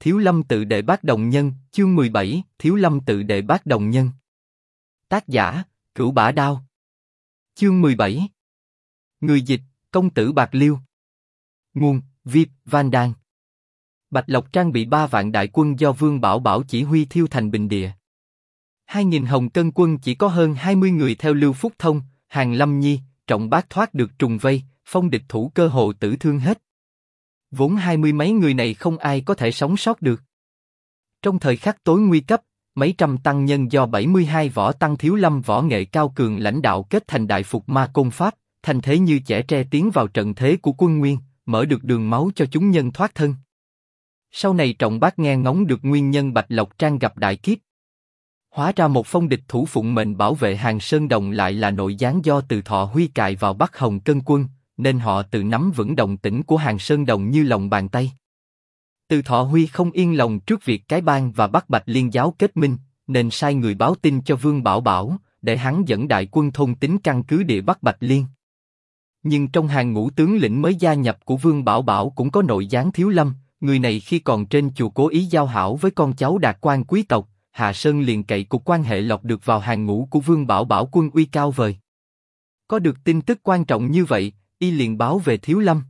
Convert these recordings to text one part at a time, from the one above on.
Thiếu Lâm tự đệ bát đồng nhân, chương 17, Thiếu Lâm tự đệ bát đồng nhân. Tác giả, Cửu Bả Đao. Chương 17. Người dịch, Công tử Bạc Liêu. Nguồn, Viết, Van Đan. Bạch Lộc trang bị 3 vạn đại quân do Vương Bảo Bảo chỉ huy thiêu thành bình địa. 2.000 Hồng Cân quân chỉ có hơn 20 người theo Lưu Phúc Thông, Hàn Lâm Nhi, Trọng Bác thoát được trùng vây, phong địch thủ cơ hồ tử thương hết. Vốn 20 mấy người này không ai có thể sống sót được. Trong thời khắc tối nguy cấp, mấy trăm tăng nhân do 72 võ tăng Thiếu Lâm võ nghệ cao cường lãnh đạo kết thành đại phục ma côn pháp, thành thế như chẻ tre tiến vào trận thế của quân Nguyên, mở được đường máu cho chúng nhân thoát thân. Sau này Trọng Bác nghe ngóng được nguyên nhân Bạch Lộc Trang gặp đại kiếp. Hóa ra một phong địch thủ phụng mệnh bảo vệ Hàng Sơn Đồng lại là nội gián do Từ Thọ Huy cài vào Bắc Hồng Cân quân, nên họ tự nắm vững động tĩnh của Hàng Sơn Đồng như lòng bàn tay. Từ Thọ Huy không yên lòng trước việc cái bang và Bắc Bạch Liên giáo kết minh, nên sai người báo tin cho Vương Bảo Bảo, để hắn dẫn đại quân thôn tính căn cứ địa Bắc Bạch Liên. Nhưng trong hàng ngũ tướng lĩnh mới gia nhập của Vương Bảo Bảo cũng có nội gián Thiếu Lâm, người này khi còn trên chùa cố ý giao hảo với con cháu đạt quan quý tộc, Hạ Sơn liền cậy cục quan hệ lọt được vào hàng ngũ của Vương Bảo Bảo quân uy cao vời. Có được tin tức quan trọng như vậy, y liền báo về Thiếu Lâm.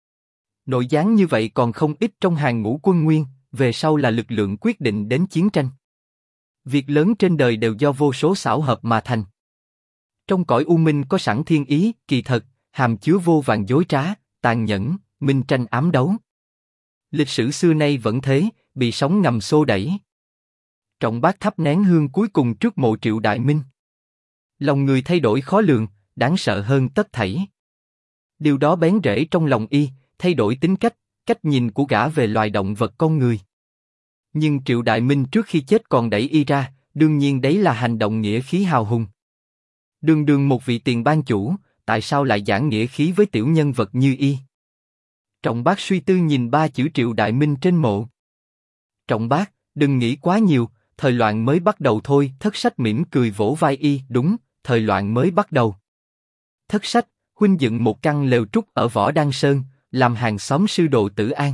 Nội gián như vậy còn không ít trong hàng ngũ quân Nguyên, về sau là lực lượng quyết định đến chiến tranh. Việc lớn trên đời đều do vô số xảo hợp mà thành. Trong cõi u minh có sẵn thiên ý, kỳ thật, hàm chứa vô vàn dối trá, tàn nhẫn, minh tranh ám đấu. Lịch sử xưa nay vẫn thế, bị sóng ngầm xô đẩy. Trọng Bác thắp nén hương cuối cùng trước mộ Triệu Đại Minh. Lòng người thay đổi khó lường, đáng sợ hơn tất thảy. Điều đó bén rễ trong lòng y, thay đổi tính cách, cách nhìn của gã về loài động vật con người. Nhưng Triệu Đại Minh trước khi chết còn đẩy y ra, đương nhiên đấy là hành động nghĩa khí hào hùng. Đường đường một vị tiền ban chủ, tại sao lại giảng nghĩa khí với tiểu nhân vật như y? Trọng Bác suy tư nhìn 3 chữ Triệu Đại Minh trên mộ. Trọng Bác, đừng nghĩ quá nhiều, thời loạn mới bắt đầu thôi. Thất Sách mỉm cười vỗ vai y, đúng, thời loạn mới bắt đầu. Thất Sách, huynh dựng một căn lều trúc ở Võ Đăng Sơn, làm hàng xóm sư đồ Tử An.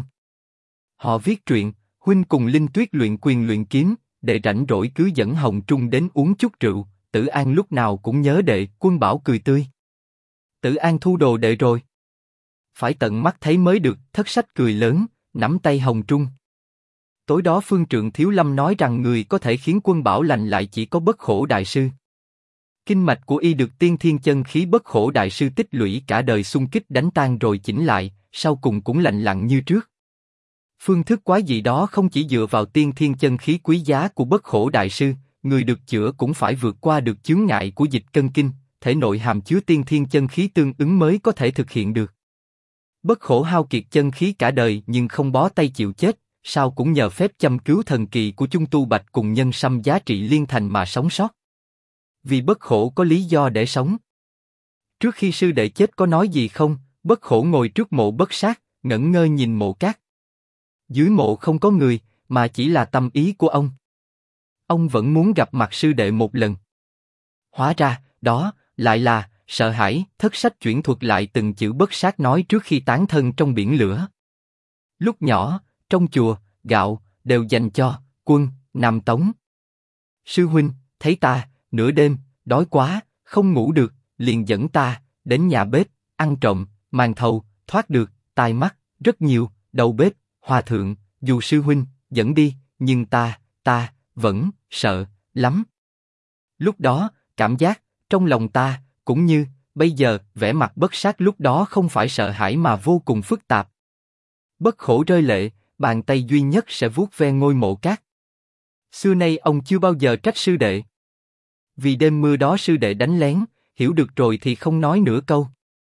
Họ viết truyện, huynh cùng Linh Tuyết luyện quyền luyện kiếm, đệ rảnh rỗi cứ dẫn Hồng Trung đến uống chút rượu, Tử An lúc nào cũng nhớ đệ. Quân Bảo cười tươi. Tử An thu đồ đệ rồi. Phải tận mắt thấy mới được. Thất Sách cười lớn, nắm tay Hồng Trung. Tối đó phương trượng Thiếu Lâm nói rằng người có thể khiến Quân Bảo lành lại chỉ có Bất Khổ Đại Sư. Kinh mạch của y được tiên thiên chân khí Bất Khổ Đại Sư tích lũy cả đời xung kích đánh tan rồi chỉnh lại, sau cùng cũng lành lặn như trước. Phương thức quái dị đó không chỉ dựa vào tiên thiên chân khí quý giá của Bất Khổ Đại Sư, người được chữa cũng phải vượt qua được chướng ngại của dịch cân kinh, thể nội hàm chứa tiên thiên chân khí tương ứng mới có thể thực hiện được. Bất Khổ hao kiệt chân khí cả đời nhưng không bó tay chịu chết, sao cũng nhờ phép châm cứu thần kỳ của Chung Tu Bạch cùng nhân sâm giá trị liên thành mà sống sót. Vì Bất Khổ có lý do để sống. Trước khi sư đệ chết có nói gì không? Bất Khổ ngồi trước mộ Bất Sát, ngẩn ngơ nhìn mộ cát. Dưới mộ không có người, mà chỉ là tâm ý của ông. Ông vẫn muốn gặp mặt sư đệ một lần. Hóa ra, đó, lại là, sợ hãi. Thất Sách chuyển thuật lại từng chữ Bất Sát nói trước khi tán thân trong biển lửa. Lúc nhỏ, trong chùa, gạo, đều dành cho, Quân, Nam Tống. Sư huynh, thấy ta, nửa đêm, đói quá, không ngủ được, liền dẫn ta, đến nhà bếp, ăn trộm, màn thầu, thoát được, tai mắt, rất nhiều, đầu bếp, hòa thượng, dù sư huynh, dẫn đi, nhưng ta, vẫn, sợ, lắm. Lúc đó, cảm giác, trong lòng ta, cũng như, bây giờ, vẻ mặt Bất Sát lúc đó không phải sợ hãi mà vô cùng phức tạp. Bất Khổ rơi lệ, bàn tay duy nhất sẽ vuốt ve ngôi mộ cát. Xưa nay ông chưa bao giờ trách sư đệ. Vì đêm mưa đó sư đệ đánh lén, hiểu được rồi thì không nói nửa câu.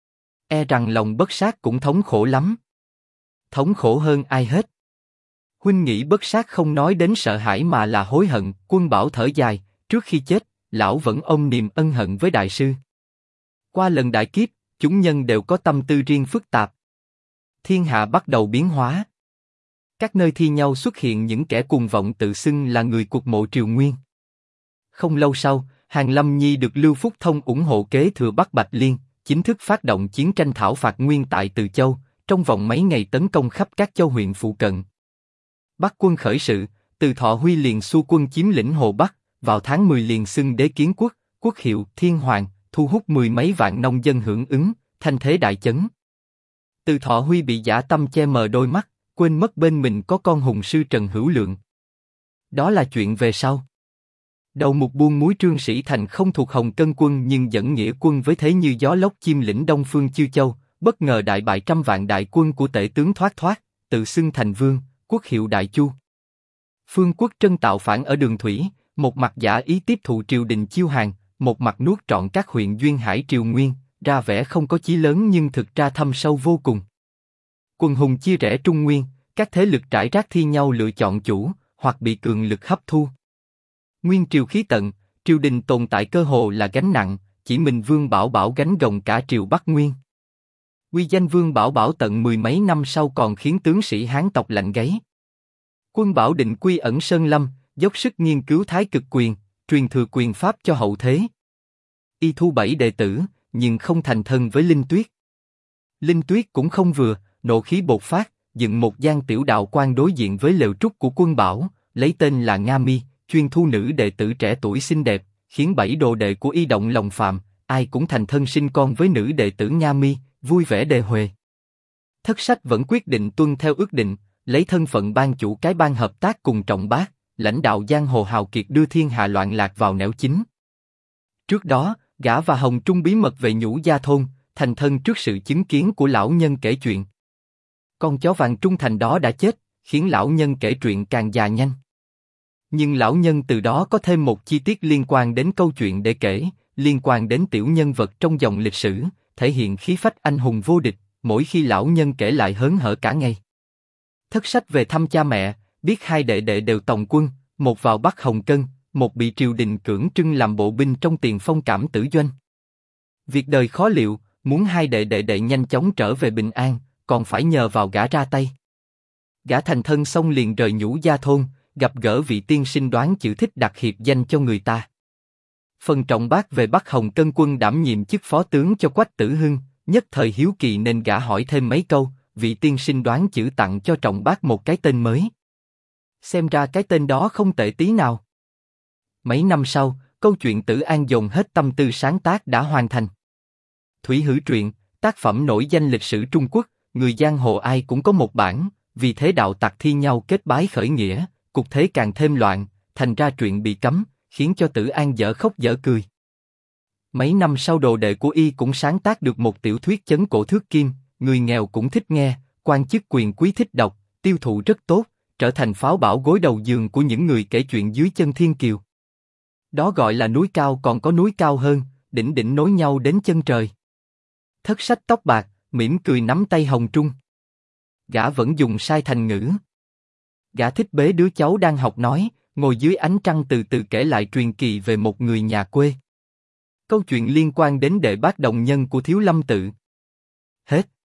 E rằng lòng Bất Sát cũng thống khổ lắm. Thống khổ hơn ai hết. Huynh nghĩ Bất Sát không nói đến sợ hãi mà là hối hận. Quân Bảo thở dài, trước khi chết, lão vẫn ôm niềm ân hận với đại sư. Qua lần đại kiếp, chúng nhân đều có tâm tư riêng phức tạp. Thiên hạ bắt đầu biến hóa. Các nơi thi nhau xuất hiện những kẻ cuồng vọng tự xưng là người cuộc mộ Triều Nguyên. Không lâu sau, Hàn Lâm Nhi được Lưu Phúc Thông ủng hộ kế thừa Bắc Bạch Liên, chính thức phát động chiến tranh thảo phạt Nguyên tại Từ Châu, trong vòng mấy ngày tấn công khắp các châu huyện phụ cận. Bắc quân khởi sự, Từ Thọ Huy liền xu quân chiếm lĩnh Hồ Bắc, vào tháng 10 liền xưng đế kiến quốc, quốc hiệu Thiên Hoàng, thu hút mười mấy vạn nông dân hưởng ứng, thanh thế đại chấn. Từ Thọ Huy bị dã tâm che mờ đôi mắt, quên mất bên mình có con hùng sư Trần Hữu Lượng. Đó là chuyện về sau. Đầu mục buôn muối Trương Sĩ Thành không thuộc Hồng Cân quân nhưng dẫn nghĩa quân với thế như gió lốc chiêm lĩnh Đông Phương Chiêu Châu, bất ngờ đại bại trăm vạn đại quân của tể tướng Thoát Thoát, tự xưng thành vương, quốc hiệu Đại Chu. Phương Quốc Trân tạo phản ở đường thủy, một mặt giả ý tiếp thụ triều đình Chiêu Hàng, một mặt nuốt trọn các huyện duyên hải Triều Nguyên, ra vẻ không có chí lớn nhưng thực ra thâm sâu vô cùng. Quần hùng chia rẽ Trung Nguyên, các thế lực rải rác thi nhau lựa chọn chủ, hoặc bị cường lực hấp thu. Nguyên triều khí tận, triều đình tồn tại cơ hồ là gánh nặng, chỉ mình Vương Bảo Bảo gánh gồng cả triều Bắc Nguyên. Uy danh Vương Bảo Bảo tận mười mấy năm sau còn khiến tướng sĩ Hán tộc lạnh gáy. Quân Bảo định quy ẩn Sơn Lâm, dốc sức nghiên cứu Thái Cực Quyền, truyền thừa quyền pháp cho hậu thế. Y thu 7 đệ tử, nhưng không thành thân với Linh Tuyết. Linh Tuyết cũng không vừa, nộ khí bột phát, dựng một gian tiểu đạo quan đối diện với lều trúc của Quân Bảo, lấy tên là Nga Mi, chuyên thu nữ đệ tử trẻ tuổi xinh đẹp, khiến 7 đồ đệ của Y động lòng phàm, ai cũng thành thân sinh con với nữ đệ tử Nga Mi, vui vẻ đề huề. Thất sách vẫn quyết định tuân theo ước định, lấy thân phận ban chủ cái bang hợp tác cùng Trọng Bác, lãnh đạo giang hồ hào kiệt đưa thiên hạ loạn lạc vào nẻo chính. Trước đó, gã và Hồng Trung bí mật về Nhũ Gia thôn, thành thân trước sự chứng kiến của lão nhân kể chuyện. Con chó vàng trung thành đó đã chết, khiến lão nhân kể chuyện càng già nhanh. Nhưng lão nhân từ đó có thêm một chi tiết liên quan đến câu chuyện để kể, liên quan đến tiểu nhân vật trong dòng lịch sử, thể hiện khí phách anh hùng vô địch, mỗi khi lão nhân kể lại hớn hở cả ngày. Thất sách về thăm cha mẹ, biết hai đệ đệ đều tòng quân, một vào Bắc Hồng Cân, một bị triều đình cưỡng trưng làm bộ binh trong Tiền Phong Cảm Tử Doanh. Việc đời khó liệu, muốn hai đệ đệ nhanh chóng trở về bình an, còn phải nhờ vào gã ra tay. Gã thành thân xong liền rời Nhũ Gia thôn, gặp gỡ vị tiên sinh đoán chữ thích đặt hiệp danh cho người ta. Phần Trọng Bác về Bắc Hồng Cân quân đảm nhiệm chức phó tướng cho Quách Tử Hưng, nhất thời hiếu kỳ nên gã hỏi thêm mấy câu, vị tiên sinh đoán chữ tặng cho Trọng Bác một cái tên mới. Xem ra cái tên đó không tệ tí nào. Mấy năm sau, câu chuyện Tử An dồn hết tâm tư sáng tác đã hoàn thành. Thủy Hử truyện, tác phẩm nổi danh lịch sử Trung Quốc, người giang hồ ai cũng có một bản, vì thế đạo tặc thi nhau kết bái khởi nghĩa, cục thế càng thêm loạn, thành ra truyện bị cấm, khiến cho Tử An dở khóc dở cười. Mấy năm sau đồ đệ của Y cũng sáng tác được một tiểu thuyết Chấn Cổ Thước Kim, người nghèo cũng thích nghe, quan chức quyền quý thích đọc, tiêu thụ rất tốt, trở thành pháo bảo gối đầu giường của những người kể chuyện dưới chân thiên kiều. Đó gọi là núi cao, còn có núi cao hơn, đỉnh đỉnh nối nhau đến chân trời. Thất sách tóc bạc, mỉm cười nắm tay Hồng Trung. Gã vẫn dùng sai thành ngữ. Gã thích bế đứa cháu đang học nói, ngồi dưới ánh trăng từ từ kể lại truyền kỳ về một người nhà quê. Câu chuyện liên quan đến Đệ Bác Đồng Nhân của Thiếu Lâm Tự. Hết.